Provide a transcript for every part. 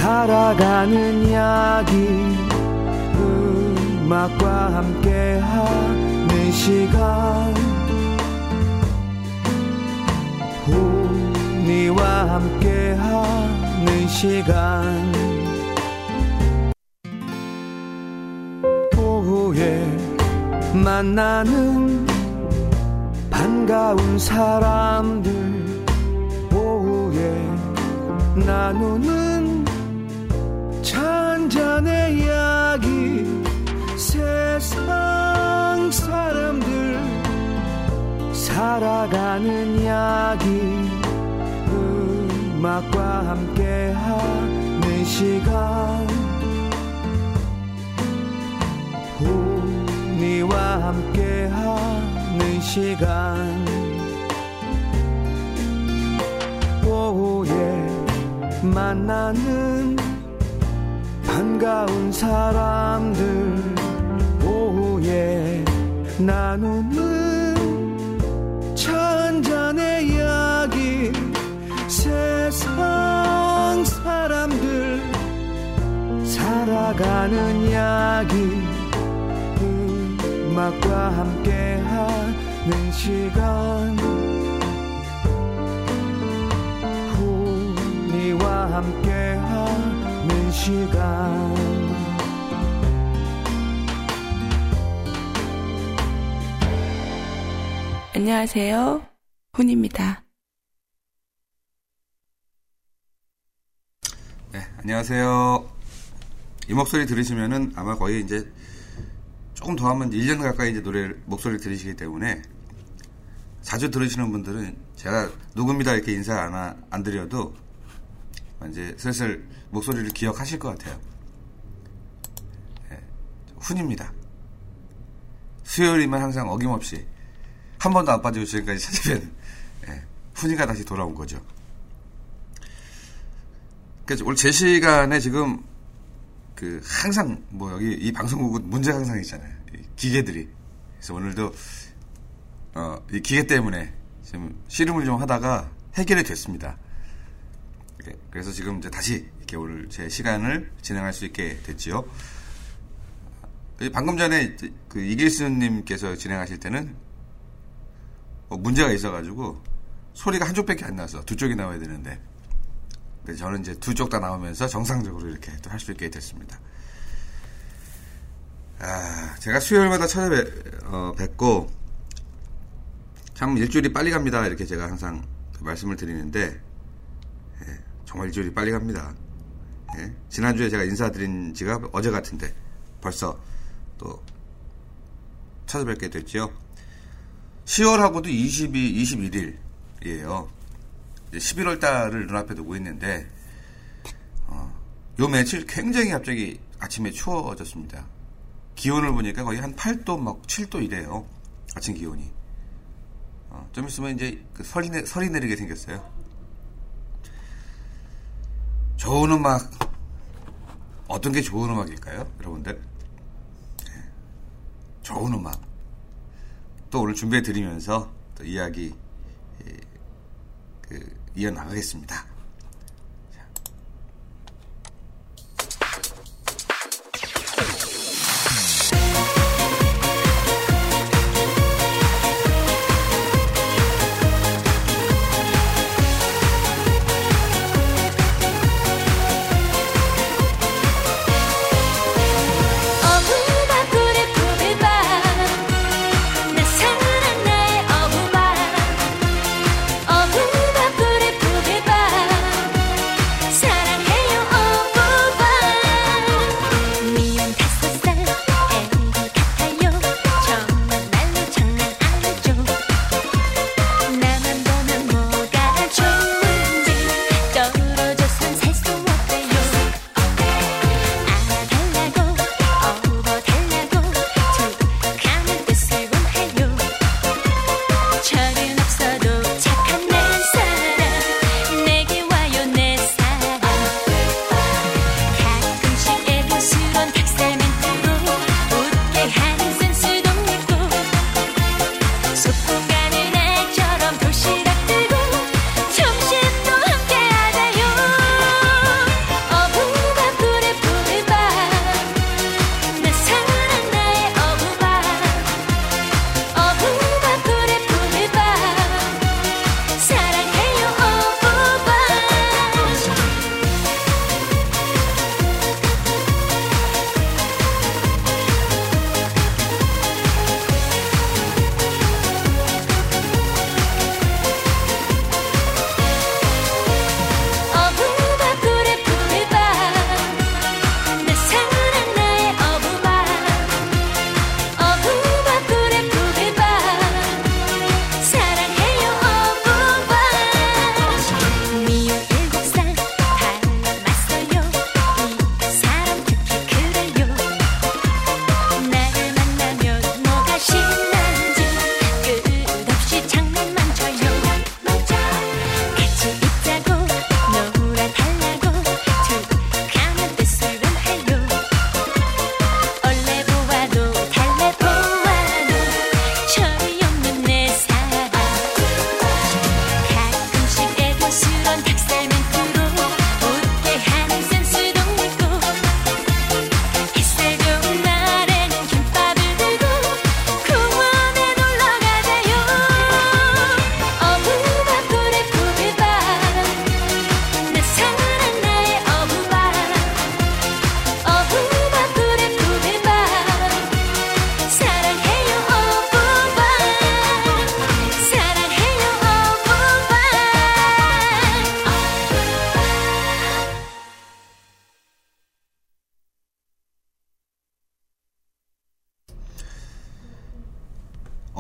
살아가는 이야기 음악과 함께하는 시간 훈이와 함께하는 시간 오후에 만나는 반가운 사람들 오후에 나누는 잔잔의 이야기 세상 사람들 살아가는 이야기 음악과 함께하는 시간 훈이와 함께하는 시간 오후에 만나는 반가운 사람들 오후에 나누는 잔잔의 이야기 세상 사람들 살아가는 이야기 음악과 함께하는 시간 훈이와 함께하는 시간 안녕하세요. 훈입니다. 네, 안녕하세요. 이 목소리 들으시면은 아마 거의 이제 조금 더 하면 1년 가까이 이제 목소리를 들으시기 때문에 자주 들으시는 분들은 제가 누굽니다 이렇게 인사 안 드려도 이제 슬슬 목소리를 기억하실 것 같아요. 네, 훈입니다. 수요일이면 항상 어김없이 한 번도 안 빠지고 지금까지 찾아뵌 훈이가 다시 돌아온 거죠. 그래서 오늘 제 시간에 지금 항상 여기 이 방송국은 문제가 항상 있잖아요. 기계들이. 그래서 오늘도 이 기계 때문에 지금 씨름을 좀 하다가 해결이 됐습니다. 그래서 지금 이제 다시 이렇게 오늘 제 시간을 진행할 수 있게 됐지요. 방금 전에 이길수님께서 진행하실 때는 문제가 있어가지고 소리가 한쪽밖에 안 나서 두 쪽이 나와야 되는데 저는 이제 두 쪽 다 나오면서 정상적으로 이렇게 또 할 수 있게 됐습니다. 제가 수요일마다 찾아뵙고 참 일주일이 빨리 갑니다. 이렇게 제가 항상 말씀을 드리는데 정말 일주일이 빨리 갑니다. 지난주에 제가 인사드린 지가 어제 같은데 벌써 또 찾아뵙게 됐죠. 10월하고도 21일이에요. 11월 달을 눈앞에 두고 있는데, 요 며칠 굉장히 갑자기 아침에 추워졌습니다. 기온을 보니까 거의 한 8도, 7도 이래요. 아침 기온이. 좀 있으면 이제 설이 내리게 생겼어요. 좋은 음악, 어떤 게 좋은 음악일까요? 여러분들? 좋은 음악. 또 오늘 준비해 드리면서 또 이야기, 이어나가겠습니다. 어부바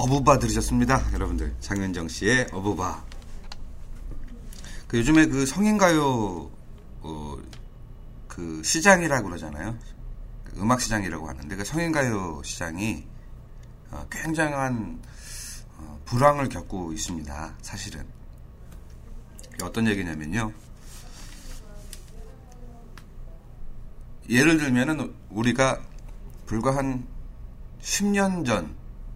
어부바 들으셨습니다. 여러분들, 장윤정 씨의 어부바. 요즘에 그 성인가요 그 시장이라고 그러잖아요. 음악 시장이라고 하는데 그 성인가요 시장이 굉장한 불황을 겪고 있습니다. 사실은 어떤 얘기냐면요. 예를 들면은 우리가 불과 한 10년 전,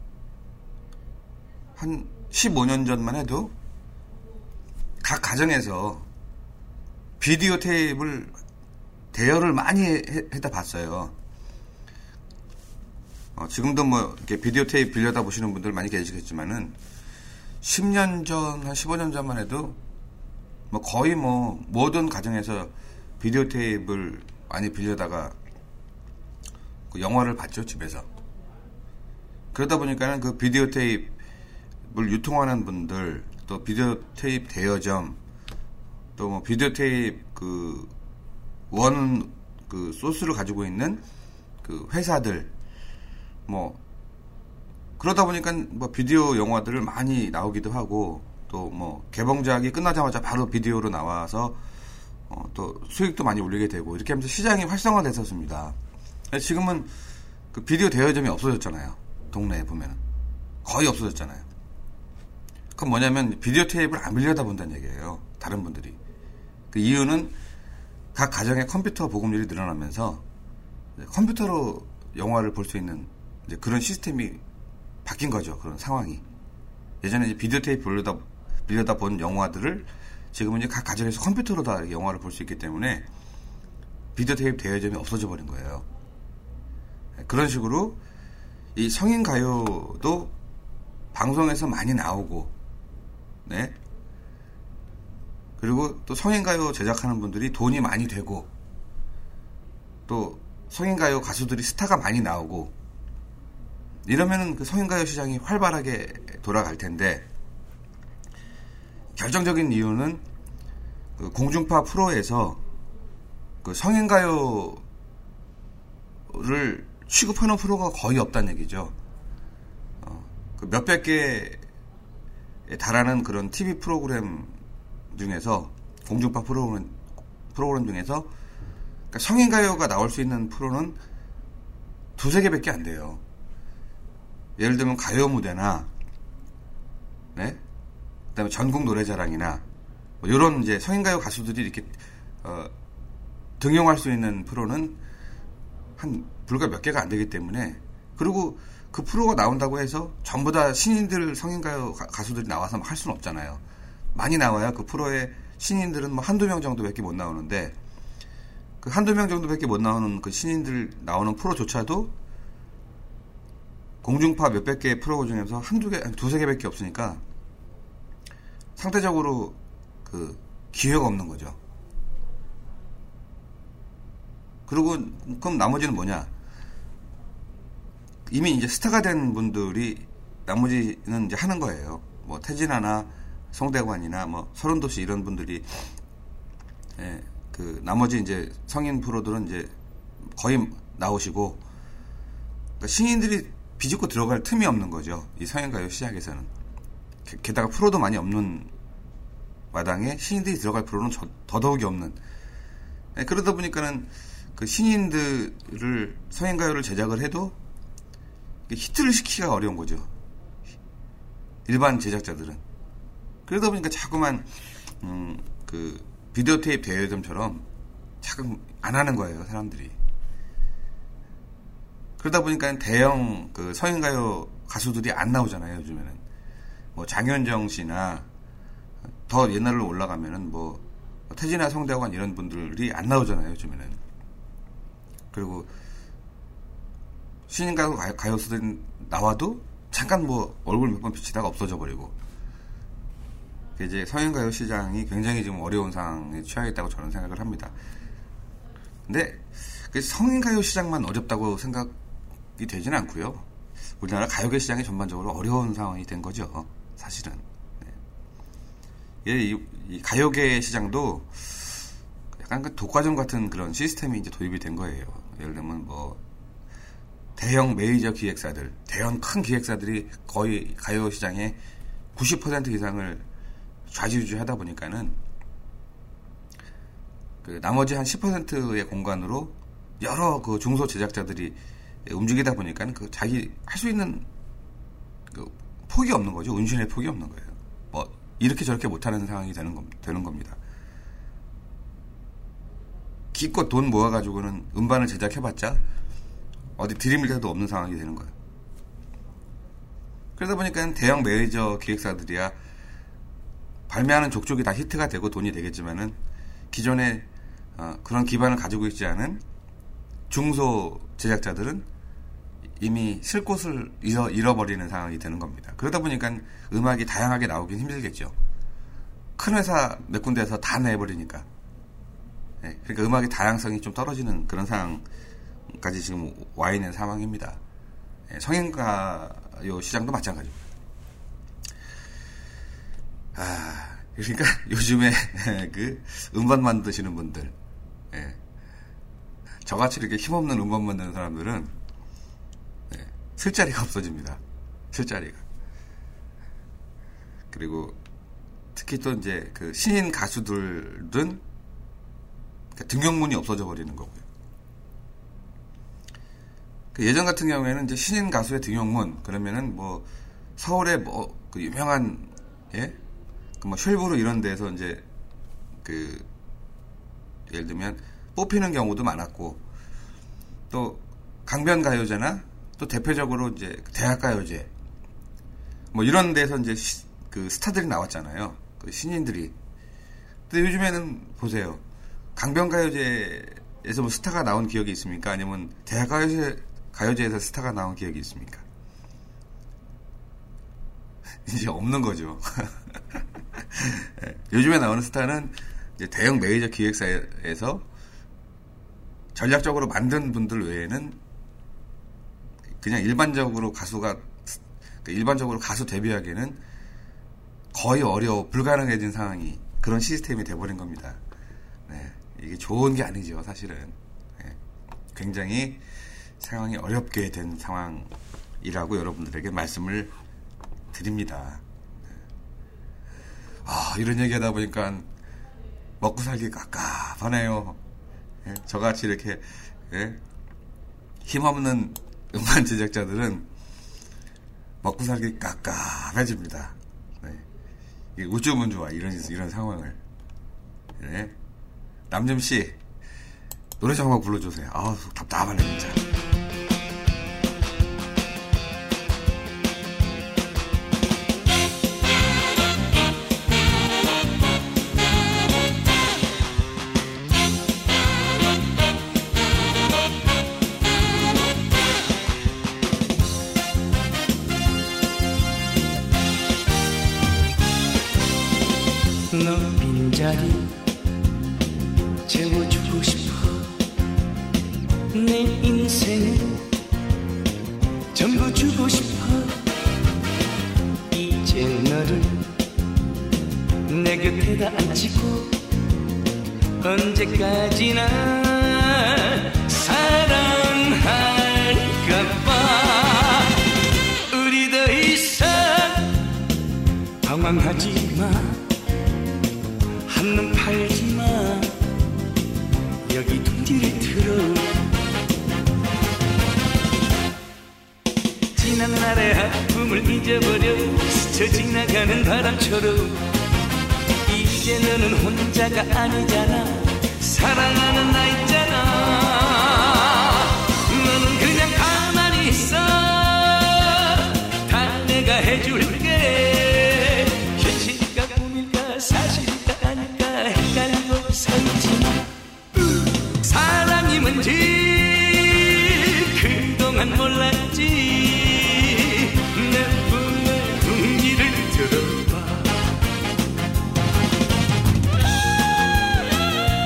한 15년 전만 해도 각 가정에서 비디오 테이프를 대여를 많이 해다 봤어요. 지금도 뭐 이렇게 비디오 테이프 빌려다 보시는 분들 많이 계시겠지만은 10년 전, 한 15년 전만 해도 뭐 거의 뭐 모든 가정에서 비디오 테이프를 많이 빌려다가 그 영화를 봤죠, 집에서. 그러다 보니까는 그 비디오 테이프를 유통하는 분들, 또 비디오 테이프 대여점, 또 뭐 비디오 테이프 그 소스를 가지고 있는 그 회사들, 뭐 그러다 보니까 뭐 비디오 영화들을 많이 나오기도 하고, 또 뭐 개봉작이 끝나자마자 바로 비디오로 나와서 또 수익도 많이 올리게 되고, 이렇게 하면서 시장이 활성화됐었습니다. 지금은 그 비디오 대여점이 없어졌잖아요. 동네에 보면은 거의 없어졌잖아요. 그건 뭐냐면 비디오 테이프를 안 빌려다 본다는 얘기예요. 다른 분들이. 그 이유는 각 가정의 컴퓨터 보급률이 늘어나면서 컴퓨터로 영화를 볼 수 있는 이제 그런 시스템이 바뀐 거죠. 그런 상황이. 예전에 이제 비디오 테이프 빌려다 본 영화들을 지금은 이제 각 가정에서 컴퓨터로 다 영화를 볼 수 있기 때문에 비디오 테이프 대여점이 없어져 버린 거예요. 그런 식으로 이 성인 가요도 방송에서 많이 나오고, 네. 그리고 또 성인 가요 제작하는 분들이 돈이 많이 되고, 또 성인 가요 가수들이 스타가 많이 나오고, 이러면은 그 성인 가요 시장이 활발하게 돌아갈 텐데, 결정적인 이유는 그 공중파 프로에서 그 성인 가요를 취급하는 프로가 거의 없다는 얘기죠. 그 몇백 개에 달하는 그런 TV 프로그램 중에서, 공중파 프로그램 중에서, 그러니까 성인 가요가 나올 수 있는 프로는 두세 개밖에 안 돼요. 예를 들면 가요 무대나, 네? 그다음에 전국 노래자랑이나, 뭐 이런 이제 성인 가요 가수들이 이렇게 등용할 수 있는 프로는 한 불과 몇 개가 안 되기 때문에, 그리고 그 프로가 나온다고 해서 전부 다 신인들 성인가요 가수들이 나와서 할 수는 없잖아요. 많이 나와야 그 프로에 신인들은 뭐 한두 명 정도밖에 못 나오는데, 그 한두 명 정도밖에 못 나오는 그 신인들 나오는 프로조차도 공중파 몇백 개의 프로 중에서 두세 개밖에 없으니까 상대적으로 그 기회가 없는 거죠. 그리고 그럼 나머지는 뭐냐? 이미 이제 스타가 된 분들이 나머지는 이제 하는 거예요. 뭐 태진아나 송대관이나 뭐 서른도씨 이런 분들이, 예, 그 나머지 이제 성인 프로들은 이제 거의 나오시고, 그러니까 신인들이 비집고 들어갈 틈이 없는 거죠. 이 성인가요 시장에서는. 게다가 프로도 많이 없는 마당에 신인들이 들어갈 프로는 더더욱이 없는. 예, 그러다 보니까는 그 신인들을 성인가요를 제작을 해도 히트를 시키기가 어려운 거죠. 일반 제작자들은. 그러다 보니까 자꾸만 그 비디오 테이프 대여점처럼 자꾸 안 하는 거예요, 사람들이. 그러다 보니까 대형 그 성인가요 가수들이 안 나오잖아요, 요즘에는. 뭐 장윤정 씨나 더 옛날로 올라가면은 뭐 태진아, 송대관 이런 분들이 안 나오잖아요, 요즘에는. 그리고 신인가요 가요수들이 나와도 잠깐 뭐 얼굴 몇 번 비치다가 없어져 버리고, 이제 성인가요 시장이 굉장히 지금 어려운 상황에 처해있다고 저는 생각을 합니다. 근데 그 성인가요 시장만 어렵다고 생각이 되지는 않고요. 우리나라 가요계 시장이 전반적으로 어려운 상황이 된 거죠, 사실은. 네. 이 가요계 시장도 약간 그 독과점 같은 그런 시스템이 이제 도입이 된 거예요. 예를 들면 뭐 대형 메이저 기획사들, 대형 큰 기획사들이 거의 가요 시장의 90% 이상을 좌지우지하다 보니까는 그 나머지 한 10%의 공간으로 여러 그 중소 제작자들이 움직이다 보니까 그 자기 할 수 있는 그 폭이 없는 거죠. 운신의 폭이 없는 거예요. 뭐 이렇게 저렇게 못하는 상황이 되는 겁니다. 기껏 돈 모아가지고는 음반을 제작해봤자 어디 들이밀 데도 없는 상황이 되는 거예요. 그러다 보니까 대형 메이저 기획사들이야 발매하는 족족이 다 히트가 되고 돈이 되겠지만은 기존에 그런 기반을 가지고 있지 않은 중소 제작자들은 이미 쓸 곳을 잃어버리는 상황이 되는 겁니다. 그러다 보니까 음악이 다양하게 나오긴 힘들겠죠. 큰 회사 몇 군데에서 다 내버리니까. 네, 그러니까 음악의 다양성이 좀 떨어지는 그런 상황까지 지금 와 있는 상황입니다. 네, 성인가요 시장도 마찬가지고요. 그러니까 요즘에 그 음반 만드시는 분들, 네, 저같이 이렇게 힘없는 음반 만드는 사람들은 쓸 자리가 없어집니다. 쓸 자리가. 그리고 특히 또 이제 그 신인 가수들은 등용문이 없어져 버리는 거고요. 그 예전 같은 경우에는 이제 신인 가수의 등용문 그러면은 뭐 서울의 뭐 그 유명한 그 뭐 쉘브르 이런 데서 이제 그 예를 들면 뽑히는 경우도 많았고 또 강변가요제나 또 대표적으로 이제 대학가요제 뭐 이런 데서 이제 그 스타들이 나왔잖아요. 그 신인들이. 근데 요즘에는 보세요. 강변가요제에서 뭐 스타가 나온 기억이 있습니까? 아니면 대학가요제에서 스타가 나온 기억이 있습니까? 이제 없는 거죠. 요즘에 나오는 스타는 이제 대형 메이저 기획사에서 전략적으로 만든 분들 외에는 그냥 일반적으로 가수 데뷔하기에는 거의 불가능해진 상황이 그런 시스템이 돼버린 겁니다. 네, 이게 좋은 게 아니죠, 사실은. 네, 굉장히 상황이 어렵게 된 상황이라고 여러분들에게 말씀을 드립니다. 이런 얘기 하다 보니까 먹고 살기 깝깝하네요. 예, 저같이 이렇게 힘없는 음반 제작자들은 먹고 살기 깝깝해집니다. 네. 우쭈면 좋아 이런 상황을. 네. 남점씨 노래 좀 한번 불러주세요. 답답하네 진짜. 너 빈자리 채워주고 싶어. 내 인생을 전부 주고 싶어. 이제 너를 내 곁에다 앉히고 언제까지나 사랑할까봐. 우리 더 이상 방황하지마. 한눈 팔지마. 여기 둥지를 틀어. 지난 날의 아픔을 잊어버려 스쳐 지나가는 바람처럼 이제 너는 혼자가 아니잖아. 사랑하는 나 있잖아. 너는 그냥 가만히 있어. 다 내가 해줄게. 현실일까 꿈일까 사실일까 아닐까 헷갈리고 서있지마. 사랑이 뭔지 그동안 몰랐지. 내 품에 둥지를 들어봐.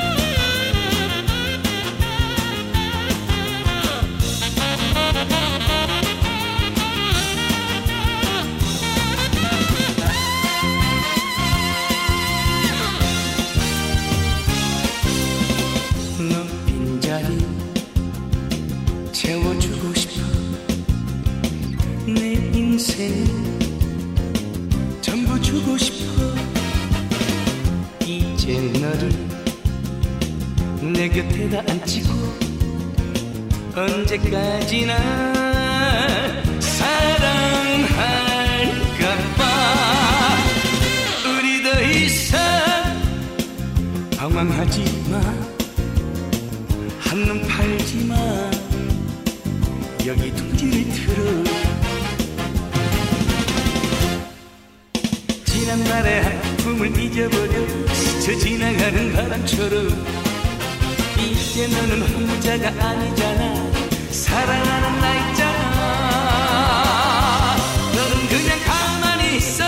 내 곁에다 앉히고 언제까지나 사랑할까봐 우리 더 이상 방황하지마 한눈 팔지마 여기 둥지를 틀어 지난날의 아픔을 잊어버려 스쳐 지나가는 바람처럼 이제 너는 혼자가 아니잖아 사랑하는 나 있잖아 너는 그냥 가만히 있어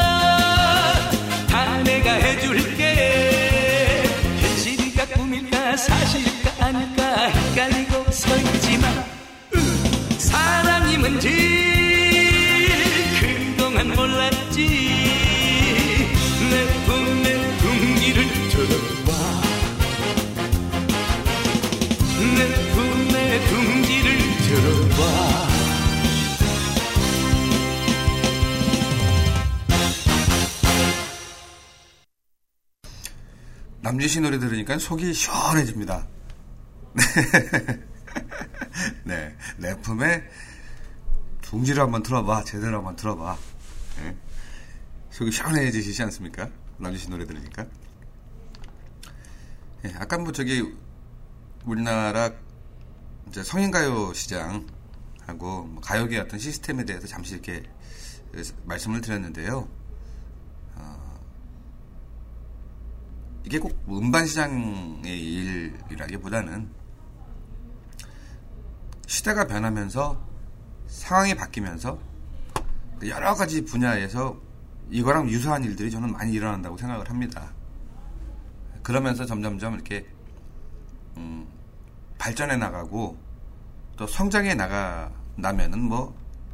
다 내가 해줄게 현실일까 꿈일까 사실일까 아닐까 헷갈리고 서 있지만 사랑이 뭔지 그동안 몰랐지 내 품에 둥기를 들어봐 내 품에 둥지를 들어봐 남진 씨 노래 들으니까 속이 시원해집니다. 네, 내 품에 둥지를 한번 틀어봐 제대로 한번 틀어봐 네. 속이 시원해지시지 않습니까? 남진 씨 노래 들으니까 네, 아까 뭐 저기 우리나라 이제 성인가요 시장하고 뭐 가요계 어떤 시스템에 대해서 잠시 이렇게 말씀을 드렸는데요. 이게 꼭 음반 시장의 일이라기보다는 시대가 변하면서 상황이 바뀌면서 여러 가지 분야에서 이거랑 유사한 일들이 저는 많이 일어난다고 생각을 합니다. 그러면서 점점점 이렇게 발전해 나가고 또 성장해 나가면은 뭐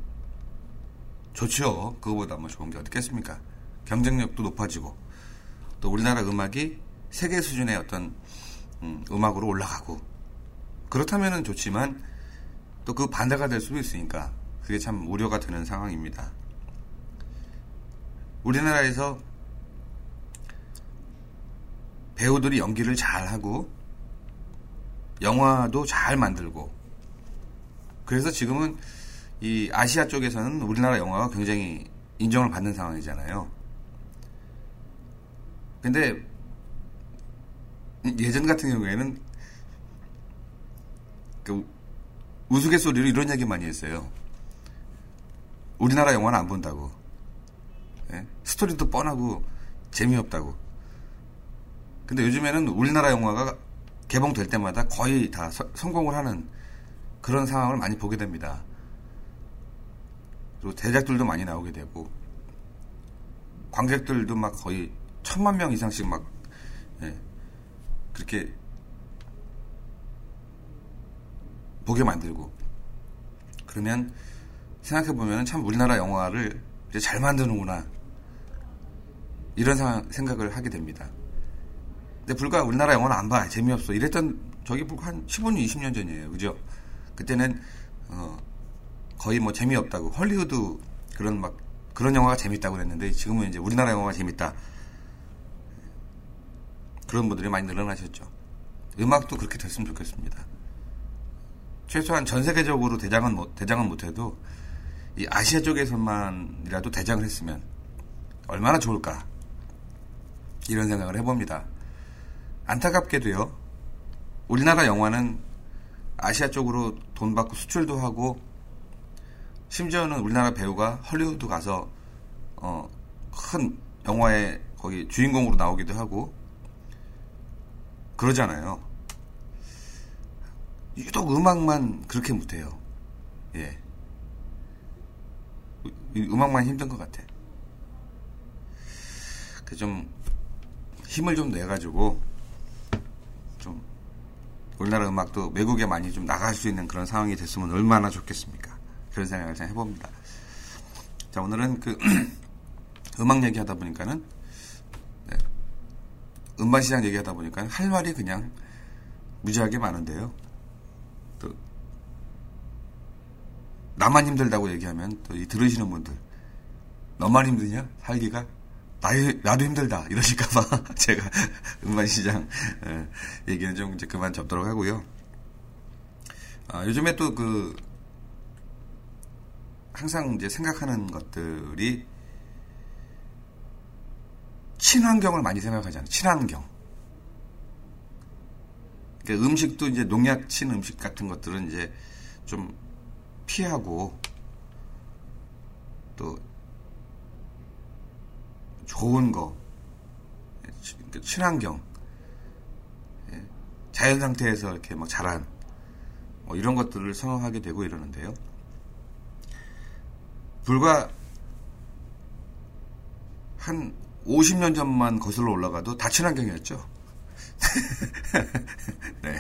좋죠. 그거보다 뭐 좋은 게 어딨겠습니까? 경쟁력도 높아지고 또 우리나라 음악이 세계 수준의 어떤 음악으로 올라가고 그렇다면은 좋지만 또 그 반대가 될 수도 있으니까 그게 참 우려가 되는 상황입니다. 우리나라에서 배우들이 연기를 잘하고 영화도 잘 만들고 그래서 지금은 이 아시아 쪽에서는 우리나라 영화가 굉장히 인정을 받는 상황이잖아요. 근데 예전 같은 경우에는 그 우스갯소리로 이런 얘기 많이 했어요. 우리나라 영화는 안 본다고. 예? 스토리도 뻔하고 재미없다고. 근데 요즘에는 우리나라 영화가 개봉될 때마다 거의 다 성공을 하는 그런 상황을 많이 보게 됩니다. 그리고 대작들도 많이 나오게 되고 관객들도 막 거의 1000만 명 이상씩 막 예, 그렇게 보게 만들고 그러면 생각해보면 참 우리나라 영화를 이제 잘 만드는구나 이런 생각을 하게 됩니다. 근데 불과 우리나라 영화는 안 봐 재미없어 이랬던 저기 불과 한 15년 20년 전이에요. 그죠? 그때는 거의 뭐 재미없다고 헐리우드 그런 영화가 재밌다고 그랬는데 지금은 이제 우리나라 영화가 재밌다 그런 분들이 많이 늘어나셨죠. 음악도 그렇게 됐으면 좋겠습니다. 최소한 전 세계적으로 대장은 못해도 이 아시아 쪽에서만이라도 대장을 했으면 얼마나 좋을까 이런 생각을 해봅니다. 안타깝게도요. 우리나라 영화는 아시아 쪽으로 돈 받고 수출도 하고 심지어는 우리나라 배우가 헐리우드 가서 큰 영화의 거기 주인공으로 나오기도 하고 그러잖아요. 유독 음악만 그렇게 못해요. 예. 음악만 힘든 것 같아. 좀 힘을 좀 내가지고 좀 우리나라 음악도 외국에 많이 좀 나갈 수 있는 그런 상황이 됐으면 얼마나 좋겠습니까? 그런 생각을 좀 해봅니다. 자, 오늘은 그 음악 얘기하다 보니까는 네, 음반 시장 얘기하다 보니까 할 말이 그냥 무지하게 많은데요. 또 나만 힘들다고 얘기하면 또 이 들으시는 분들 너만 힘드냐? 살기가? 나도 힘들다 이러실까봐 제가 음반 시장 얘기는 좀 이제 그만 접도록 하고요. 요즘에 또 항상 이제 생각하는 것들이 친환경을 많이 생각하잖아요. 친환경. 그러니까 음식도 이제 농약 친 음식 같은 것들은 이제 좀 피하고 또 좋은 거, 친환경, 자연 상태에서 이렇게 막 자란 뭐 이런 것들을 선호하게 되고 이러는데요. 불과 한 50년 전만 거슬러 올라가도 다 친환경이었죠. 네.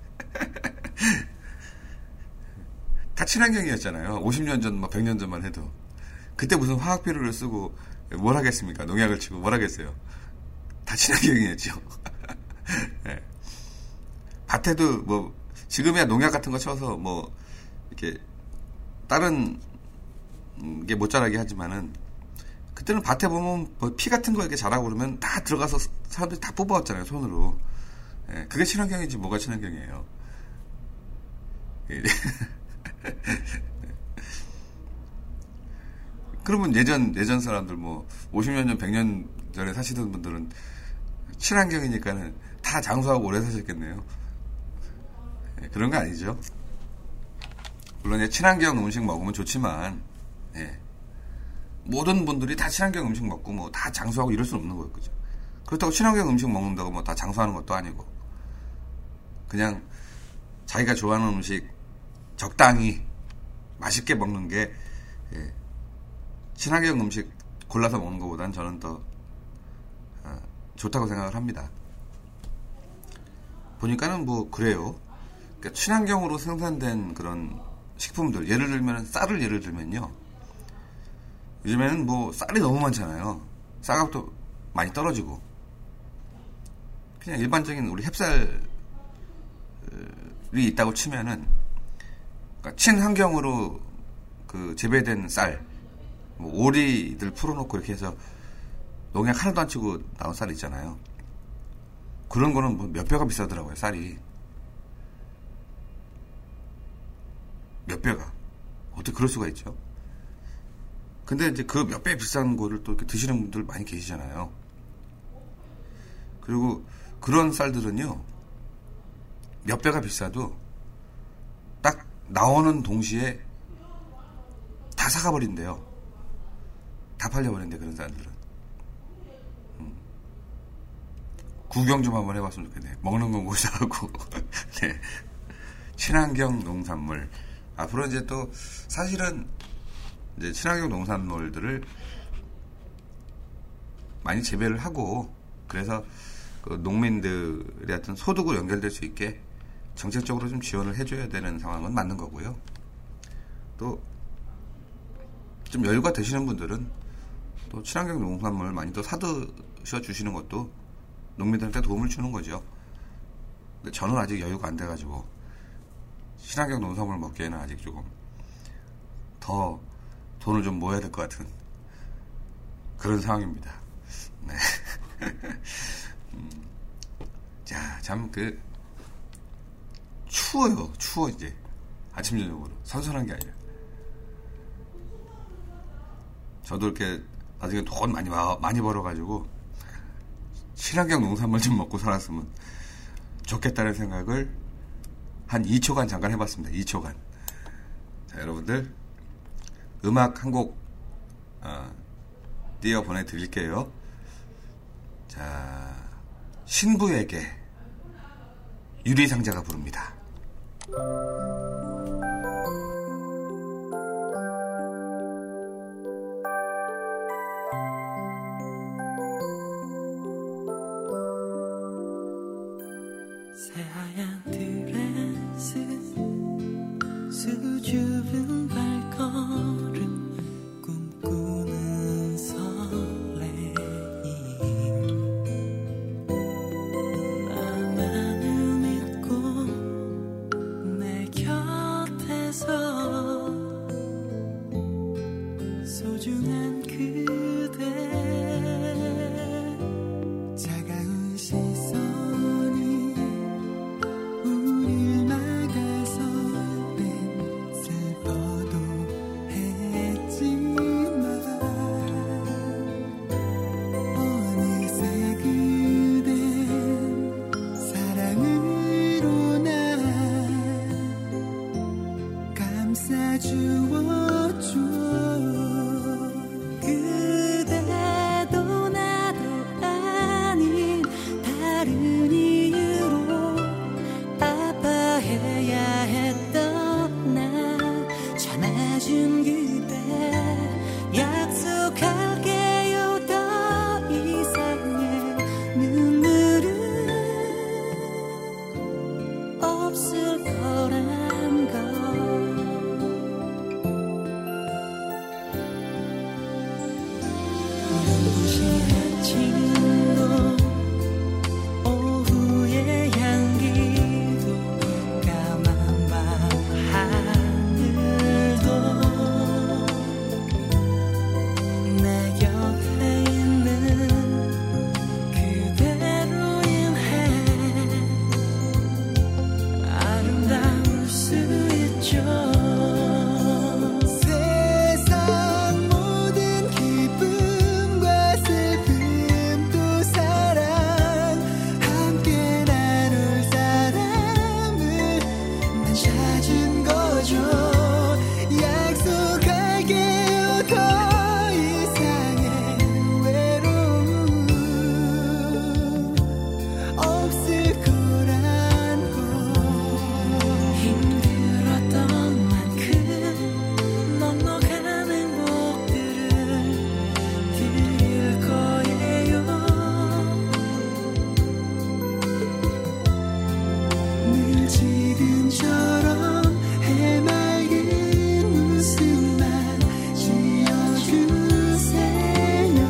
다 친환경이었잖아요. 50년 전, 100년 전만 해도. 그때 무슨 화학비료를 쓰고 뭘 하겠습니까? 농약을 치고 뭘 하겠어요? 다 친환경이었죠. 네. 밭에도 뭐 지금이야 농약 같은 거 쳐서 뭐 이렇게 다른 게 못 자라게 하지만은 그때는 밭에 보면 뭐 피 같은 거 이렇게 자라고 그러면 다 들어가서 사람들이 다 뽑아왔잖아요, 손으로. 예, 그게 친환경이지 뭐가 친환경이에요. 그러면 예전 사람들 뭐 50년 전, 100년 전에 사시던 분들은 친환경이니까는 다 장수하고 오래 사셨겠네요. 예, 그런 거 아니죠. 물론 이제 친환경 음식 먹으면 좋지만 예, 모든 분들이 다 친환경 음식 먹고 뭐 다 장수하고 이럴 수는 없는 거예요, 그죠? 그렇다고 친환경 음식 먹는다고 뭐 다 장수하는 것도 아니고 그냥 자기가 좋아하는 음식 적당히 맛있게 먹는 게 예, 친환경 음식 골라서 먹는 것보다는 저는 더 좋다고 생각을 합니다. 보니까는 뭐 그래요. 그러니까 친환경으로 생산된 그런 식품들, 예를 들면 쌀을 예를 들면요. 요즘에는 뭐 쌀이 너무 많잖아요. 쌀값도 많이 떨어지고 그냥 일반적인 우리 햅쌀이 있다고 치면은 그러니까 친환경으로 재배된 쌀, 뭐 오리들 풀어놓고 이렇게 해서 농약 하나도 안 치고 나온 쌀 있잖아요. 그런 거는 뭐 몇 배가 비싸더라고요, 쌀이. 몇 배가. 어떻게 그럴 수가 있죠? 근데 이제 그 몇 배 비싼 거를 또 이렇게 드시는 분들 많이 계시잖아요. 그리고 그런 쌀들은요, 몇 배가 비싸도 딱 나오는 동시에 다 사가버린대요. 다 팔려버린대, 그런 쌀들은. 구경 좀 한번 해봤으면 좋겠네. 먹는 건 고사하고. 네. 친환경 농산물. 앞으로 이제 또, 사실은, 이제 친환경 농산물들을 많이 재배를 하고, 그래서 그 농민들의 어떤 소득으로 연결될 수 있게 정책적으로 좀 지원을 해줘야 되는 상황은 맞는 거고요. 또, 좀 여유가 되시는 분들은 또 친환경 농산물 많이 또 사드셔 주시는 것도 농민들한테 도움을 주는 거죠. 근데 저는 아직 여유가 안 돼가지고 친환경 농산물 먹기에는 아직 조금 더 돈을 좀 모아야 될 것 같은 그런 상황입니다. 네. 자, 참 추워요. 추워 이제 아침 저녁으로 선선한 게 아니라. 저도 이렇게 나중에 돈 많이 벌어가지고 친환경 농산물 좀 먹고 살았으면 좋겠다는 생각을 한 2초간 잠깐 해봤습니다. 2초간. 자, 여러분들 음악 한 곡 띄워 보내드릴게요. 자, 신부에게 유리상자가 부릅니다. 새하얀 드레스 수줍은 발걸음 꿈꾸는 설레임 나만을 믿고 내 곁에서 소중한 그대 지금처럼 해맑은 웃음만 지어주세요.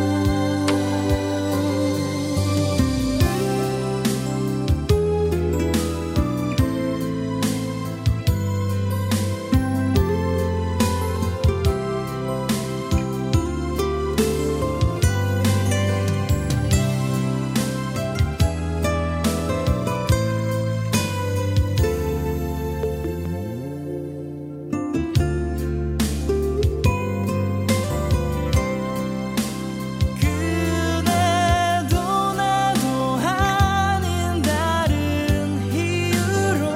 그대도 나도 아닌 다른 이유로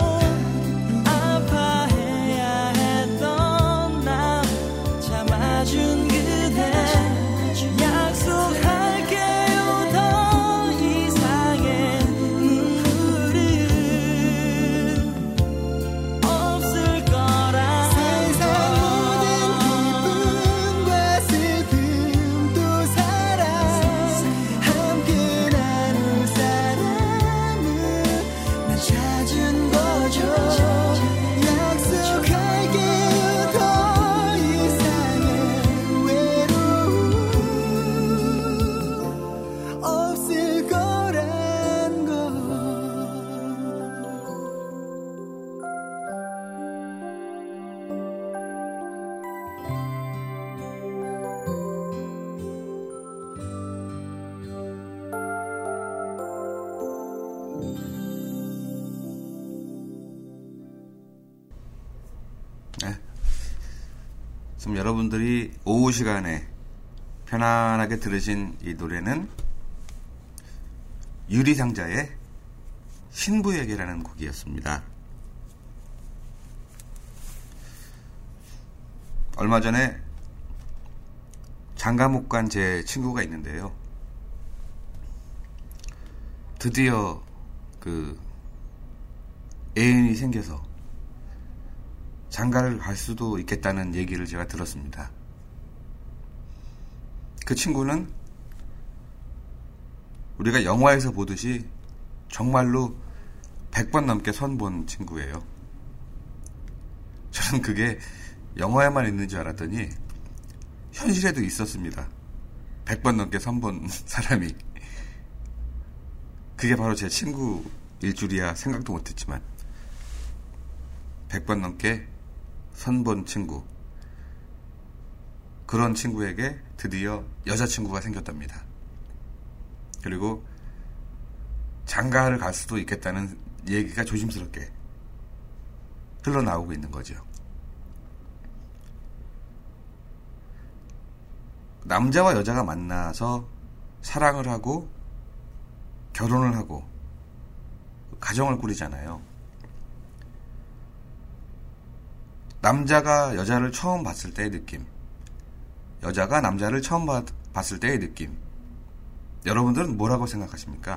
아파해야 했던 나 참아준 그대 약속할게요. 더 이상의 눈물은 없을 거라. 세상 모든 기쁨과 슬픔도 사랑 함께 나눌 사람은 나 찾은 거죠. 약속할게요. 더 이상의 외로움 없을 거란 걸. 네. 지금 여러분들이 오후 시간에 편안하게 들으신 이 노래는 유리상자의 신부에게라는 곡이었습니다. 얼마 전에 장가 못 간 제 친구가 있는데요. 드디어 그 애인이 생겨서 장가를 갈 수도 있겠다는 얘기를 제가 들었습니다. 그 친구는 우리가 영화에서 보듯이 정말로 100번 넘게 선본 친구예요. 저는 그게 영화에만 있는 줄 알았더니 현실에도 있었습니다. 100번 넘게 선본 사람이. 그게 바로 제 친구일 줄이야 생각도 못했지만 100번 넘게 선본 친구, 그런 친구에게 드디어 여자친구가 생겼답니다. 그리고 장가를 갈 수도 있겠다는 얘기가 조심스럽게 흘러나오고 있는 거죠. 남자와 여자가 만나서 사랑을 하고 결혼을 하고 가정을 꾸리잖아요. 남자가 여자를 처음 봤을 때의 느낌, 여자가 남자를 처음 봤을 때의 느낌, 여러분들은 뭐라고 생각하십니까?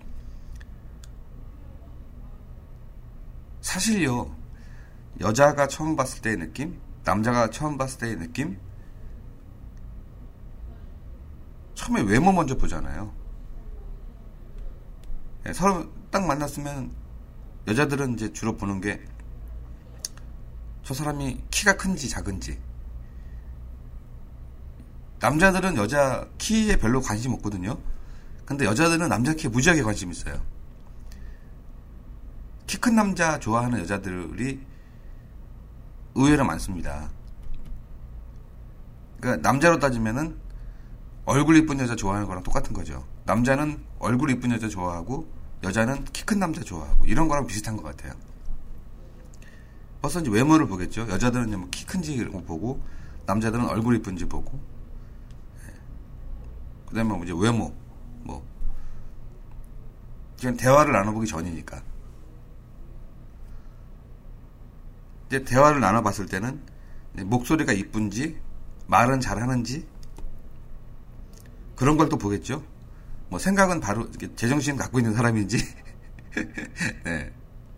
사실요, 여자가 처음 봤을 때의 느낌, 남자가 처음 봤을 때의 느낌, 처음에 외모 먼저 보잖아요. 서로 딱 만났으면 여자들은 이제 주로 보는 게 저 사람이 키가 큰지 작은지. 남자들은 여자 키에 별로 관심 없거든요. 근데 여자들은 남자 키에 무지하게 관심 있어요. 키 큰 남자 좋아하는 여자들이 의외로 많습니다. 그러니까 남자로 따지면은 얼굴 이쁜 여자 좋아하는 거랑 똑같은 거죠. 남자는 얼굴 이쁜 여자 좋아하고 여자는 키 큰 남자 좋아하고 이런 거랑 비슷한 것 같아요. 벌써 이제 외모를 보겠죠. 여자들은 뭐 키 큰지 보고 남자들은 얼굴 이쁜지 보고, 그 다음에 이제 외모, 뭐 그냥 대화를 나눠보기 전이니까. 이제 대화를 나눠봤을 때는 목소리가 이쁜지 말은 잘하는지 그런 걸 또 보겠죠. 뭐 생각은 바로 제정신 갖고 있는 사람인지. 네.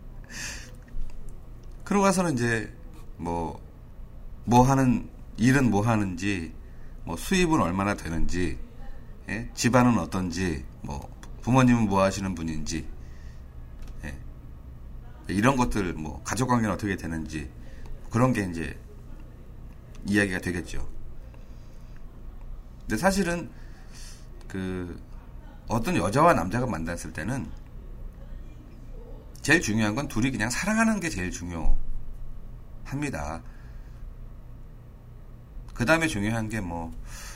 그러고 가서는 이제 뭐 하는 일은 뭐 하는지, 뭐 수입은 얼마나 되는지, 예? 집안은 어떤지, 뭐 부모님은 뭐 하시는 분인지, 예? 이런 것들 뭐 가족 관계는 어떻게 되는지 그런 게 이제 이야기가 되겠죠. 근데 사실은 그 어떤 여자와 남자가 만났을 때는 제일 중요한 건 둘이 그냥 사랑하는 게 제일 중요합니다. 그 다음에 중요한 게 뭐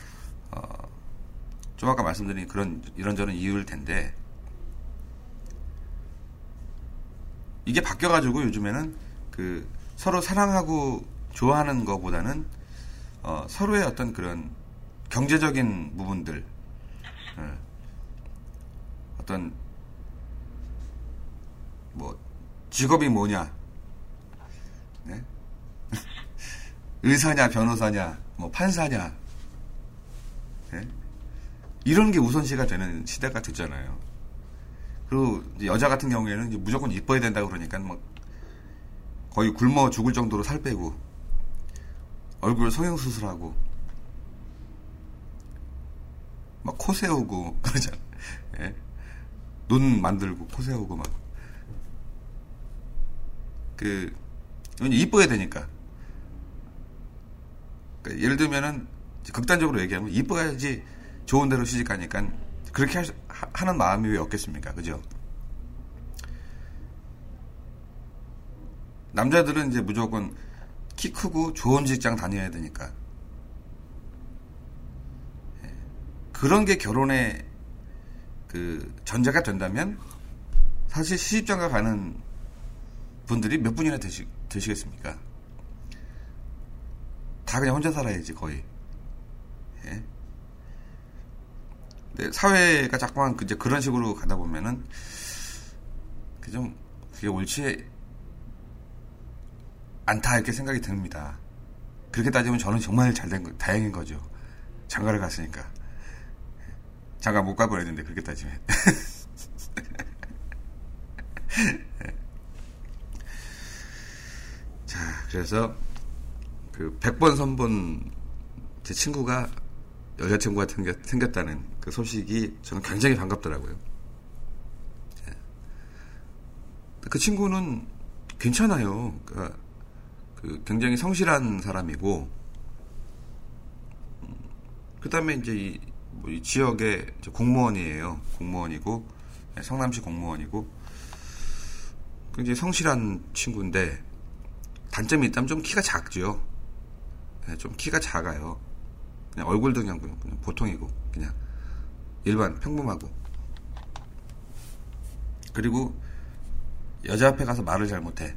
좀 아까 말씀드린 그런 이런저런 이유일 텐데 이게 바뀌어가지고 요즘에는 그 서로 사랑하고 좋아하는 것보다는 서로의 어떤 그런 경제적인 부분들, 어떤 뭐 직업이 뭐냐, 네? 의사냐 변호사냐 뭐 판사냐, 네? 이런 게 우선시가 되는 시대가 됐잖아요. 그리고 이제 여자 같은 경우에는 이제 무조건 이뻐야 된다고 그러니까 막 거의 굶어 죽을 정도로 살 빼고 얼굴 성형수술하고 막 코 세우고 그러잖아. 예? 눈 만들고 코 세우고 막 이뻐야 되니까. 그러니까 예를 들면은 극단적으로 얘기하면 이뻐야지 좋은 데로 시집가니까 그렇게 하는 마음이 왜 없겠습니까? 그죠? 남자들은 이제 무조건 키 크고 좋은 직장 다녀야 되니까. 그런 게 결혼의 그 전제가 된다면 사실 시집장가 가는 분들이 몇 분이나 되시겠습니까? 다 그냥 혼자 살아야지 거의. 예? 근데 사회가 자꾸만 이제 그런 식으로 가다 보면은 그게 옳지 않다 이렇게 생각이 듭니다. 그렇게 따지면 저는 정말 다행인 거죠. 장가를 갔으니까. 장가 못 가고 그랬는데 그렇게 따지면. 자, 그래서 그 100번 선본 제 친구가 여자친구가 생겼다는 그 소식이 저는 굉장히 반갑더라고요. 그 친구는 괜찮아요. 그러니까 굉장히 성실한 사람이고, 그 다음에 이제 이 지역의 공무원이에요. 공무원이고, 성남시 공무원이고, 굉장히 성실한 친구인데, 단점이 있다면 좀 키가 작죠. 좀 키가 작아요. 그냥 얼굴도 그냥 보통이고, 그냥 일반 평범하고. 그리고 여자 앞에 가서 말을 잘 못해.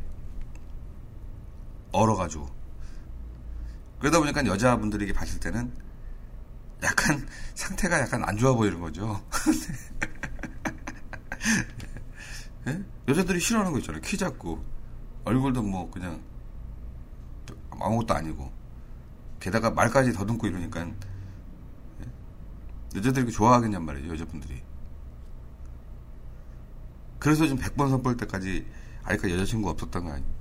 얼어가지고. 그러다 보니까 여자분들이 봤을 때는 약간 상태가 약간 안 좋아 보이는 거죠. 네? 여자들이 싫어하는 거 있잖아요. 키 작고 얼굴도 뭐 그냥 아무것도 아니고 게다가 말까지 더듬고 이러니까 여자들이 이렇게 좋아하겠냔 말이에요. 여자분들이. 그래서 지금 100번 선볼 때까지 아직까지 여자친구가 없었던 거 아닙니까?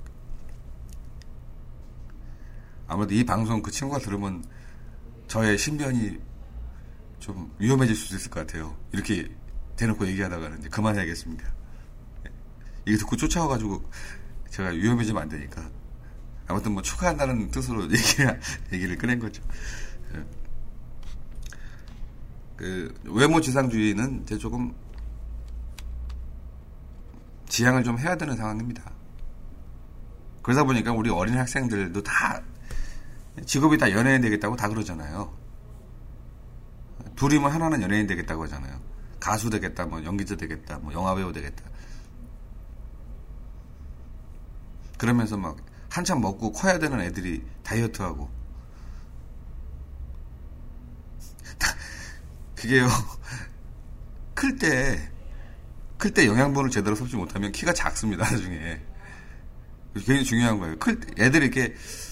아무래도 이 방송 그 친구가 들으면 저의 신변이 좀 위험해질 수도 있을 것 같아요. 이렇게 대놓고 얘기하다가는 이제 그만해야겠습니다. 이게 듣고 쫓아와가지고 제가 위험해지면 안 되니까. 아무튼 뭐 축하한다는 뜻으로 얘기를 꺼낸 거죠. 그 외모 지상주의는 이제 조금 지양을 좀 해야 되는 상황입니다. 그러다 보니까 우리 어린 학생들도 다 직업이 다 연예인 되겠다고 다 그러잖아요. 둘이면 하나는 연예인 되겠다고 하잖아요. 가수 되겠다, 뭐 연기자 되겠다, 뭐 영화배우 되겠다. 그러면서 막 한참 먹고 커야 되는 애들이 다이어트하고. 그게요. 클 때 영양분을 제대로 섭취 못하면 키가 작습니다, 나중에. 굉장히 중요한 거예요. 애들이 이렇게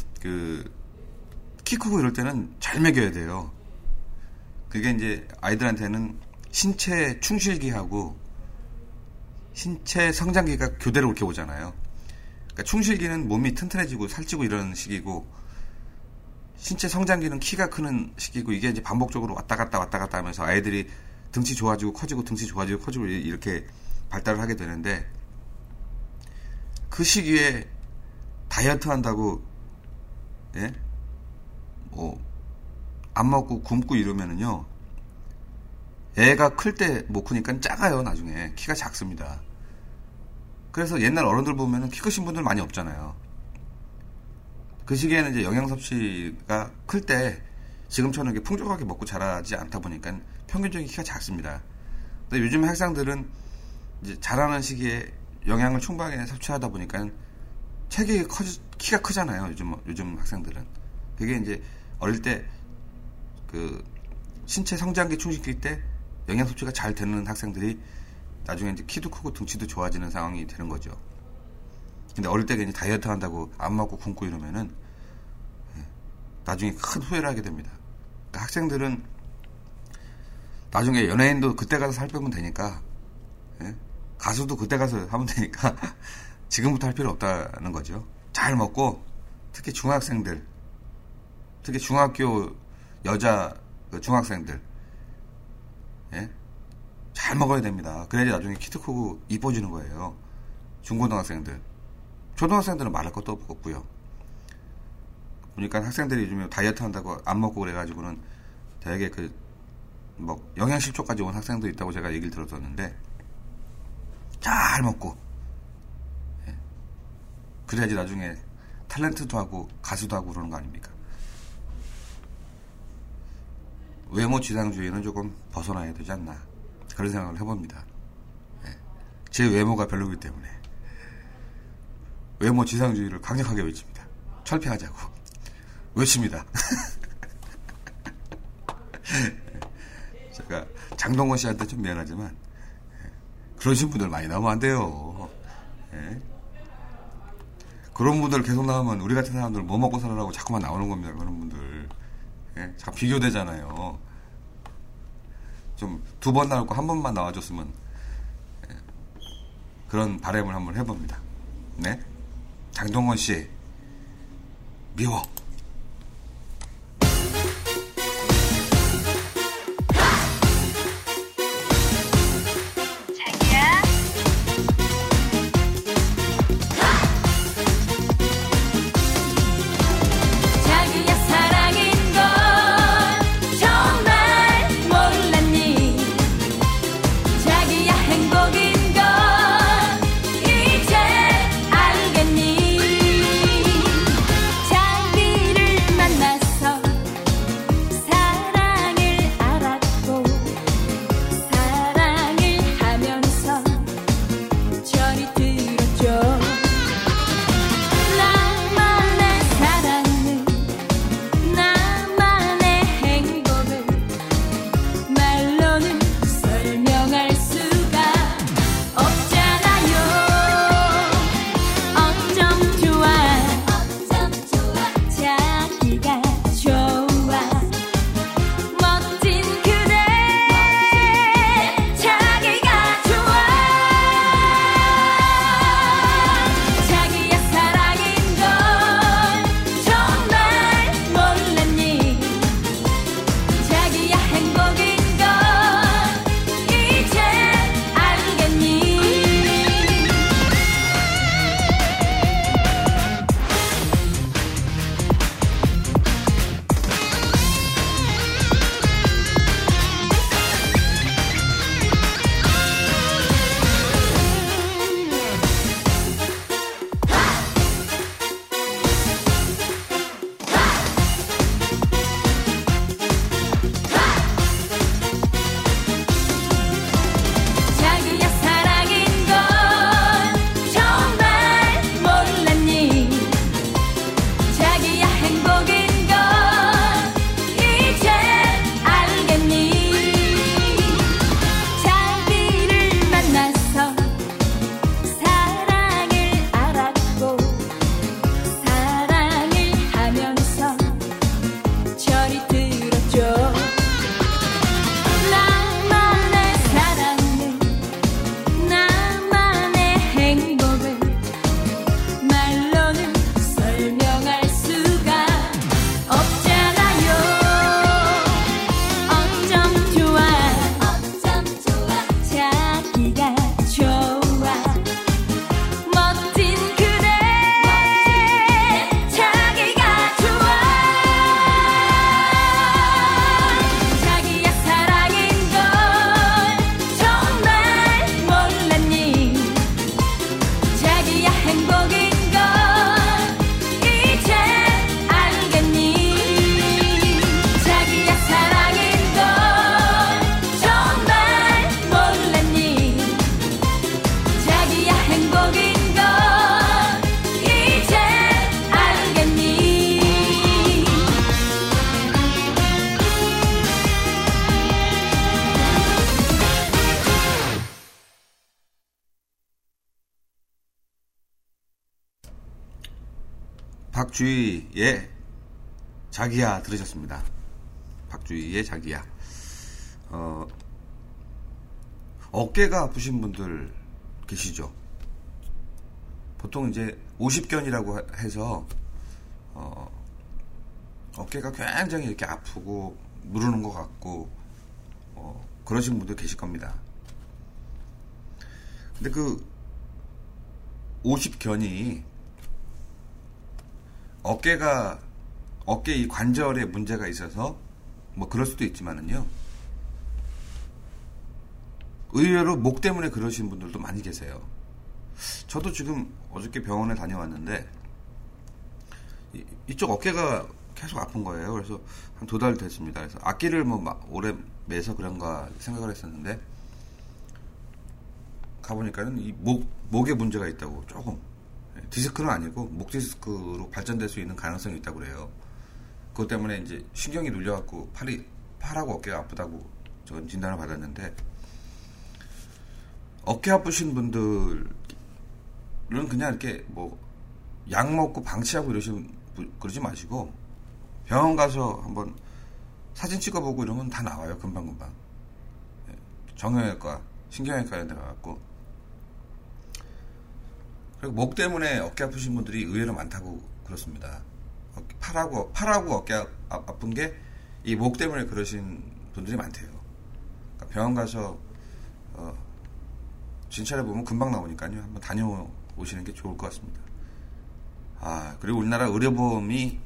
키 크고 이럴 때는 잘 먹여야 돼요. 그게 이제 아이들한테는 신체 충실기하고 신체 성장기가 교대로 이렇게 오잖아요. 그러니까 충실기는 몸이 튼튼해지고 살찌고 이런 시기고, 신체 성장기는 키가 크는 시기고, 이게 이제 반복적으로 왔다 갔다 하면서 아이들이 등치 좋아지고 커지고 등치 좋아지고 커지고 이렇게 발달을 하게 되는데, 그 시기에 다이어트 한다고, 예? 안 먹고 굶고 이러면은요, 애가 클 때 못 크니까 작아요, 나중에. 키가 작습니다. 그래서 옛날 어른들 보면은 키 크신 분들 많이 없잖아요. 그 시기에는 이제 영양 섭취가 클 때 지금처럼 이렇게 풍족하게 먹고 자라지 않다 보니까 평균적인 키가 작습니다. 근데 요즘 학생들은 이제 자라는 시기에 영양을 충분하게 섭취하다 보니까 키가 크잖아요. 요즘 학생들은. 그게 이제 어릴 때 그 신체 성장기 충식기 때 영양 섭취가 잘 되는 학생들이 나중에 이제 키도 크고 등치도 좋아지는 상황이 되는 거죠. 근데 어릴 때 괜히 다이어트 한다고 안 먹고 굶고 이러면은 나중에 큰 후회를 하게 됩니다. 그러니까 학생들은 나중에 연예인도 그때 가서 살 빼면 되니까, 예? 가수도 그때 가서 하면 되니까 지금부터 할 필요 없다는 거죠. 잘 먹고 특히 중학생들, 특히 중학교 여자 중학생들, 예? 잘 먹어야 됩니다. 그래야지 나중에 키도 크고 이뻐지는 거예요. 중고등학생들, 초등학생들은 말할 것도 없고요. 보니까 학생들이 요즘에 다이어트 한다고 안 먹고 그래가지고는 되게 영양실조까지 온 학생도 있다고 제가 얘기를 들었었는데, 잘 먹고, 예. 그래야지 나중에 탤런트도 하고 가수도 하고 그러는 거 아닙니까? 외모 지상주의는 조금 벗어나야 되지 않나, 그런 생각을 해봅니다. 예. 제 외모가 별로기 때문에 외모 지상주의를 강력하게 외칩니다. 철폐하자고 외칩니다. 제가 장동건 씨한테 좀 미안하지만 그러신 분들 많이 나오면 안 돼요. 예? 그런 분들 계속 나오면 우리 같은 사람들 뭐 먹고 살아라고 자꾸만 나오는 겁니다. 그런 분들. 예? 자꾸 비교되잖아요. 좀 2번 나올 거 1번만 나와줬으면, 예? 그런 바람을 한번 해봅니다. 네? 장동건 씨 미워. 자기야 박주희의 자기야 들으셨습니다. 박주희의 자기야. 어깨가 아프신 분들 계시죠? 보통 이제 50견이라고 해서 어깨가 굉장히 이렇게 아프고 누르는 것 같고 그러신 분들 계실 겁니다. 근데 그 50견이 어깨 이 관절에 문제가 있어서 뭐 그럴 수도 있지만은요, 의외로 목 때문에 그러신 분들도 많이 계세요. 저도 지금 어저께 병원에 다녀왔는데 이쪽 어깨가 계속 아픈 거예요. 그래서 한 2달 됐습니다. 그래서 악기를 뭐 오래 매서 그런가 생각을 했었는데 가보니까는 이 목에 문제가 있다고. 조금 디스크는 아니고 목 디스크로 발전될 수 있는 가능성이 있다고 그래요. 그것 때문에 이제 신경이 눌려갖고 팔하고 어깨가 아프다고 저는 진단을 받았는데, 어깨 아프신 분들은 그냥 이렇게 뭐 약 먹고 방치하고 그러지 마시고 병원 가서 한번 사진 찍어보고 이러면 다 나와요. 금방금방. 정형외과, 신경외과 이런 데 가갖고. 그리고 목 때문에 어깨 아프신 분들이 의외로 많다고 그렇습니다. 팔하고 어깨 아픈 게 이 목 때문에 그러신 분들이 많대요. 그러니까 병원 가서 진찰해보면 금방 나오니까요. 한번 다녀오시는 게 좋을 것 같습니다. 그리고 우리나라 의료보험이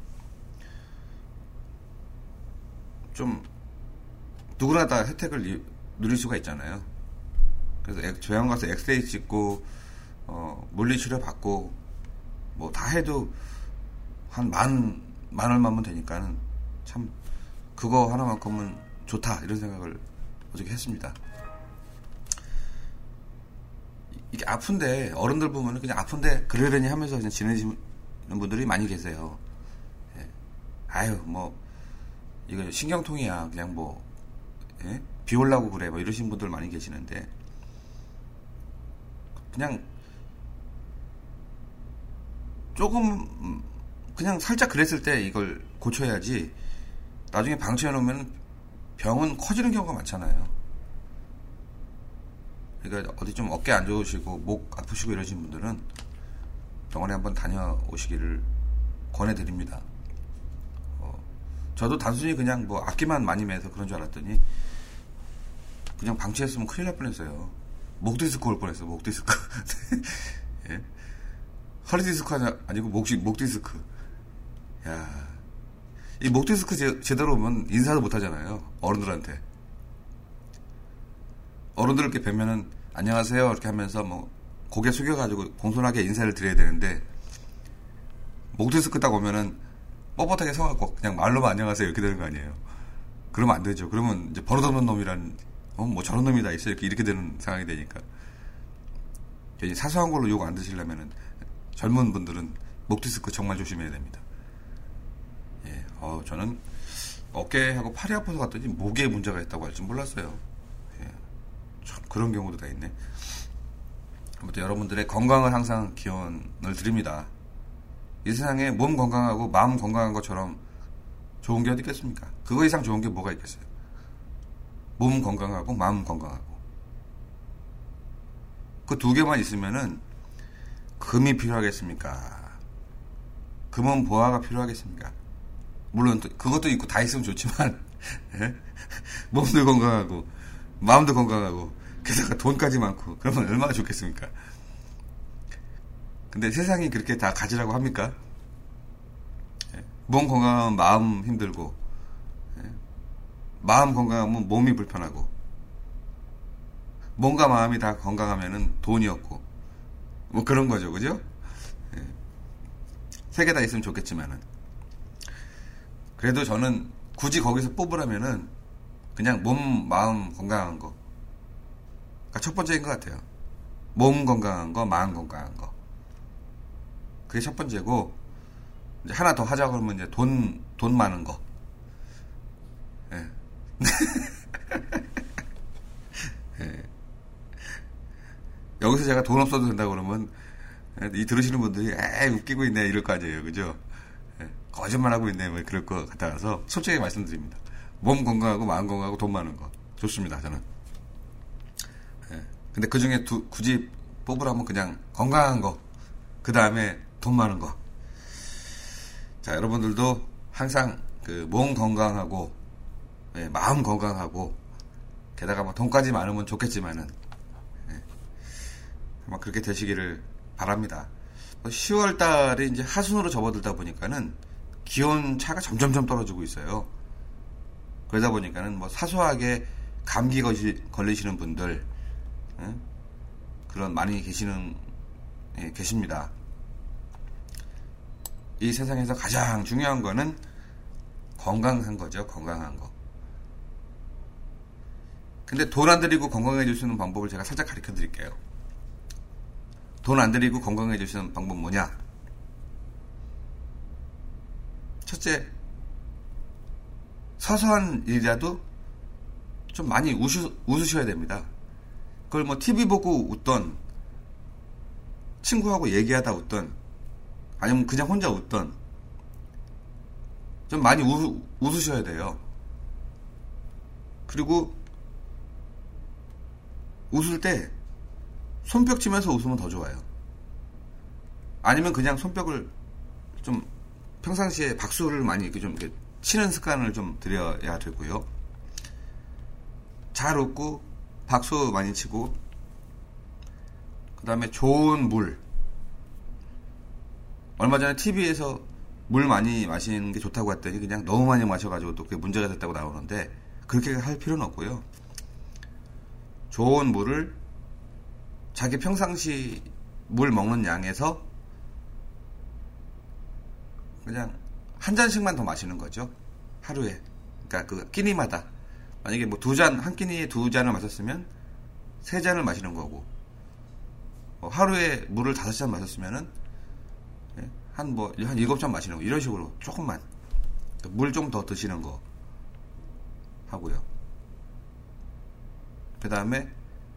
좀 누구나 다 혜택을 누릴 수가 있잖아요. 그래서 병원 가서 엑스레이 찍고 물리치료 받고 뭐 다 해도 한 만 얼마면 되니까는 참 그거 하나만큼은 좋다 이런 생각을 어저께 했습니다. 이게 아픈데 어른들 보면은 그냥 아픈데 그러려니 하면서 그냥 지내시는 분들이 많이 계세요. 뭐 이거 신경통이야 그냥 뭐 비 올라고 그래 뭐 이러신 분들 많이 계시는데, 그냥 조금 그냥 살짝 그랬을 때 이걸 고쳐야지 나중에 방치해 놓으면 병은 커지는 경우가 많잖아요. 그러니까 어디 좀 어깨 안 좋으시고 목 아프시고 이러신 분들은 병원에 한번 다녀오시기를 권해드립니다. 저도 단순히 그냥 뭐 악기만 많이 매서 그런 줄 알았더니 그냥 방치했으면 큰일 날 뻔했어요. 목 디스크 올 뻔했어요. 목 디스크. 예? 허리 디스크 아니고 목 디스크. 야, 이 목 디스크 제대로 오면 인사도 못 하잖아요. 어른들한테. 어른들 이렇게 뵈면은 안녕하세요 이렇게 하면서 뭐 고개 숙여가지고 공손하게 인사를 드려야 되는데, 목 디스크 딱 오면은 뻣뻣하게 서갖고 그냥 말로만 안녕하세요 이렇게 되는 거 아니에요. 그러면 안 되죠. 그러면 이제 버릇없는 놈이란 뭐 저런 놈이 다 있어 이렇게 되는 상황이 되니까, 사소한 걸로 욕 안 드시려면은 젊은 분들은 목 디스크 정말 조심해야 됩니다. 저는 어깨하고 팔이 아파서 갔더니 목에 문제가 있다고 할 줄 몰랐어요. 참 그런 경우도 다 있네. 아무튼 여러분들의 건강을 항상 기원을 드립니다. 이 세상에 몸 건강하고 마음 건강한 것처럼 좋은 게 어디 있겠습니까? 그거 이상 좋은 게 뭐가 있겠어요? 몸 건강하고 마음 건강하고 그 2개만 있으면은 금이 필요하겠습니까? 금은 보화가 필요하겠습니까? 물론 그것도 있고 다 있으면 좋지만 몸도 건강하고 마음도 건강하고 게다가 돈까지 많고 그러면 얼마나 좋겠습니까? 근데 세상이 그렇게 다 가지라고 합니까? 몸 건강하면 마음 힘들고, 마음 건강하면 몸이 불편하고, 몸과 마음이 다 건강하면은 돈이 없고, 뭐 그런 거죠, 그죠? 3개 다 있으면 좋겠지만은. 그래도 저는 굳이 거기서 뽑으라면은 그냥 몸, 마음 건강한 거. 그러니까 첫 번째인 것 같아요. 몸 건강한 거, 마음 건강한 거. 그게 첫 번째고, 이제 하나 더 하자고 그러면 이제 돈 많은 거. 여기서 제가 돈 없어도 된다고 그러면, 이 들으시는 분들이 에이 웃기고 있네 이럴 거 아니에요, 그죠? 거짓말하고 있네 뭐 그럴 것 같아서 솔직히 말씀드립니다. 몸 건강하고 마음 건강하고 돈 많은 거 좋습니다, 저는. 근데 그 중에 굳이 뽑으라면 그냥 건강한 거, 그 다음에 돈 많은 거. 자, 여러분들도 항상 그 몸 건강하고 마음 건강하고 게다가 뭐 돈까지 많으면 좋겠지만은 아마 그렇게 되시기를 바랍니다. 10월 달에 이제 하순으로 접어들다 보니까는 기온 차가 점점점 떨어지고 있어요. 그러다 보니까는 뭐 사소하게 감기 걸리시는 분들 그런 많이 계십니다. 이 세상에서 가장 중요한 거는 건강한 거죠. 건강한 거. 근데 돈 안 들이고 건강해질 수 있는 방법을 제가 살짝 가르쳐 드릴게요. 돈 안 들이고 건강해질 수 있는 방법 뭐냐? 첫째, 사소한 일이라도 좀 많이 웃으셔야 됩니다. 그걸 뭐 TV 보고 웃던, 친구하고 얘기하다 웃던, 아니면 그냥 혼자 웃던, 좀 많이 웃으셔야 돼요. 그리고 웃을 때 손뼉 치면서 웃으면 더 좋아요. 아니면 그냥 손뼉을 좀 평상시에 박수를 많이 이렇게 치는 습관을 좀 들여야 되고요. 잘 웃고 박수 많이 치고, 그 다음에 좋은 물. 얼마 전에 TV에서 물 많이 마시는 게 좋다고 했더니 그냥 너무 많이 마셔가지고 또 그게 문제가 됐다고 나오는데, 그렇게 할 필요는 없고요. 좋은 물을 자기 평상시 물 먹는 양에서 그냥 한 잔씩만 더 마시는 거죠. 하루에. 그러니까 그 끼니마다. 만약에 뭐 한 끼니에 2잔을 마셨으면 3잔을 마시는 거고, 하루에 물을 5잔 마셨으면은 한 7잔 마시는 거. 이런 식으로 조금만. 물 좀 더 드시는 거 하고요. 그 다음에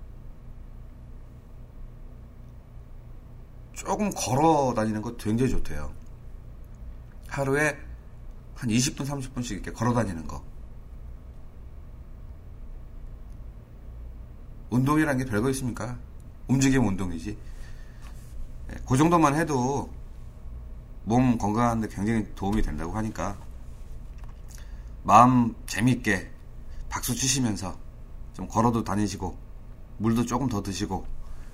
조금 걸어 다니는 거 굉장히 좋대요. 하루에 한 20분, 30분씩 이렇게 걸어 다니는 거. 운동이란 게 별거 있습니까? 움직임 운동이지. 그 정도만 해도 몸 건강한데 굉장히 도움이 된다고 하니까 마음 재밌게 박수 치시면서 좀 걸어도 다니시고 물도 조금 더 드시고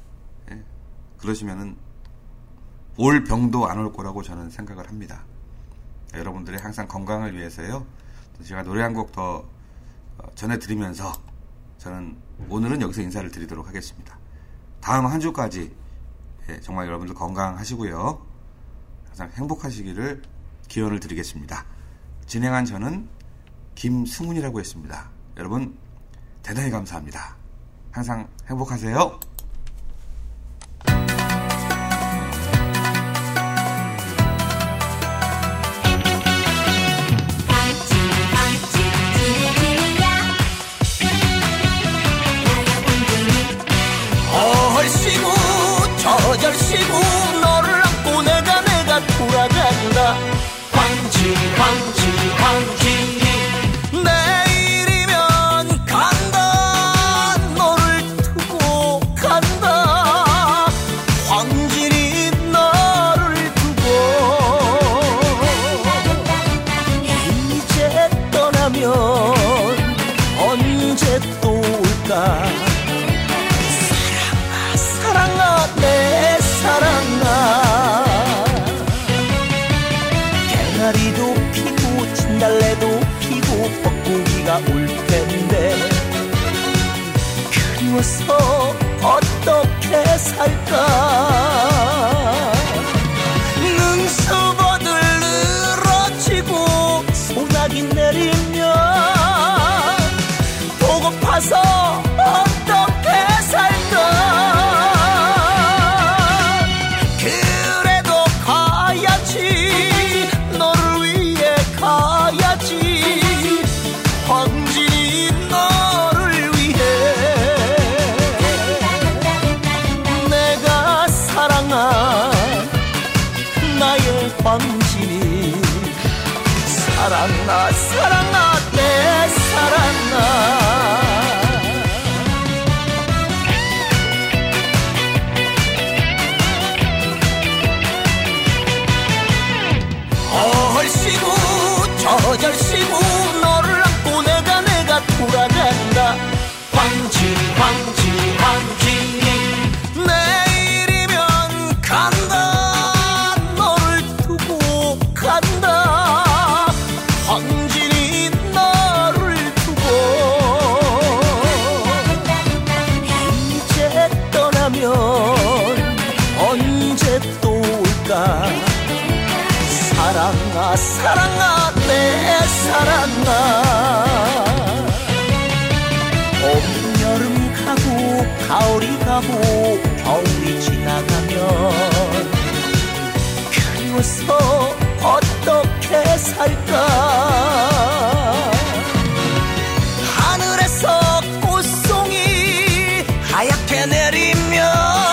그러시면은 올 병도 안 올 거라고 저는 생각을 합니다. 여러분들의 항상 건강을 위해서요. 제가 노래 한 곡 더 전해드리면서 저는 오늘은 여기서 인사를 드리도록 하겠습니다. 다음 한 주까지 정말 여러분들 건강하시고요. 항상 행복하시기를 기원을 드리겠습니다. 진행한 저는 김승훈이라고 했습니다. 여러분 대단히 감사합니다. 항상 행복하세요. 얼씨구 저절씨구 너를 안고 내가 돌아간다. 황지 내일이면 간다. 너를 두고 간다. 황진이 너를 두고 이제 떠나면 언제 또 올까. 사랑아 내 사랑아. 개나리도 피고 진달래도 피고 벚고기가 올 텐데 그리워서 어떻게 살까. 능수버들 늘어지고 소나기 내리면 보고파서 어떻게 살까. 황진이 너를 위해 내가 사랑한 사랑아 사랑아 내 사랑아. 얼씨구 저절씨구 너를 안고 내가 돌아간다. 황지 내일이면 간다. 너를 두고 간다. 황진이 너를 두고 이제 떠나면 언제 또 올까. 사랑아 사랑아 내 사랑아. 봄 여름 가고 가을이 가고 겨울이 지나가면 그리워서 어떻게 살까. 하늘에서 꽃송이 하얗게 내리면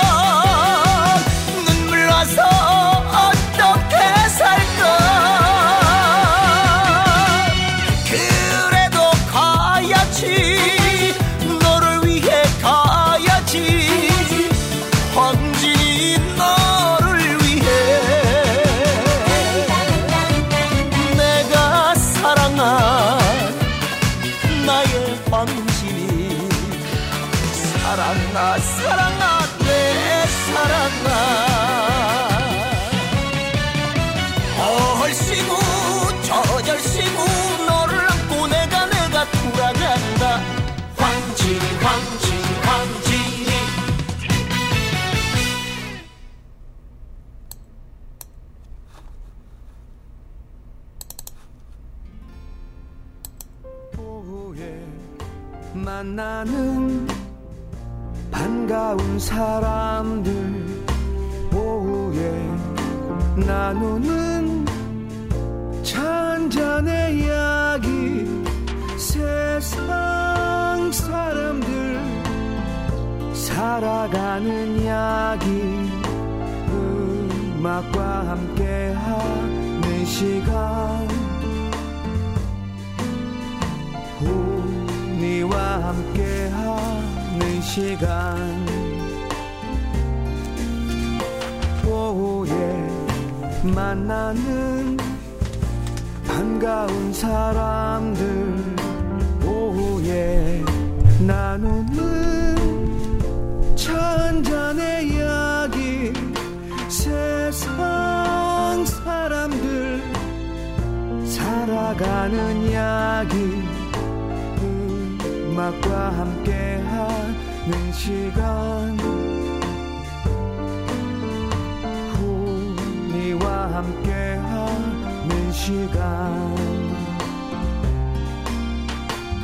눈물 나서 어떻게 살까. 그래도 가야지. 너를 위해 가야지. 황진이 너를 위해. 내가 사랑한 나의 황진이. 사랑아 사랑아 내 사랑아. 얼씨구 저절씨구 너를 안고 내가 돌아간다. 황진이 오후에 만나는 반가운 사람들. 오후에 나누는 차 한잔의 이야기. 세상 사람들 살아가는 이야기. 음악과 함께하는 시간. 우리와 함께하는 시간. 오후에 만나는 반가운 사람들. 오후에 나누는 차 한잔의 이야기. 세상 사람들 살아가는 이야기. 음악과 함께하는 시간. 우리와 함께하는 시간.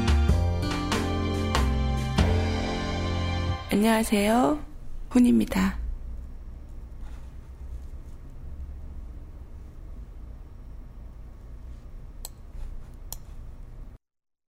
안녕하세요. 훈입니다.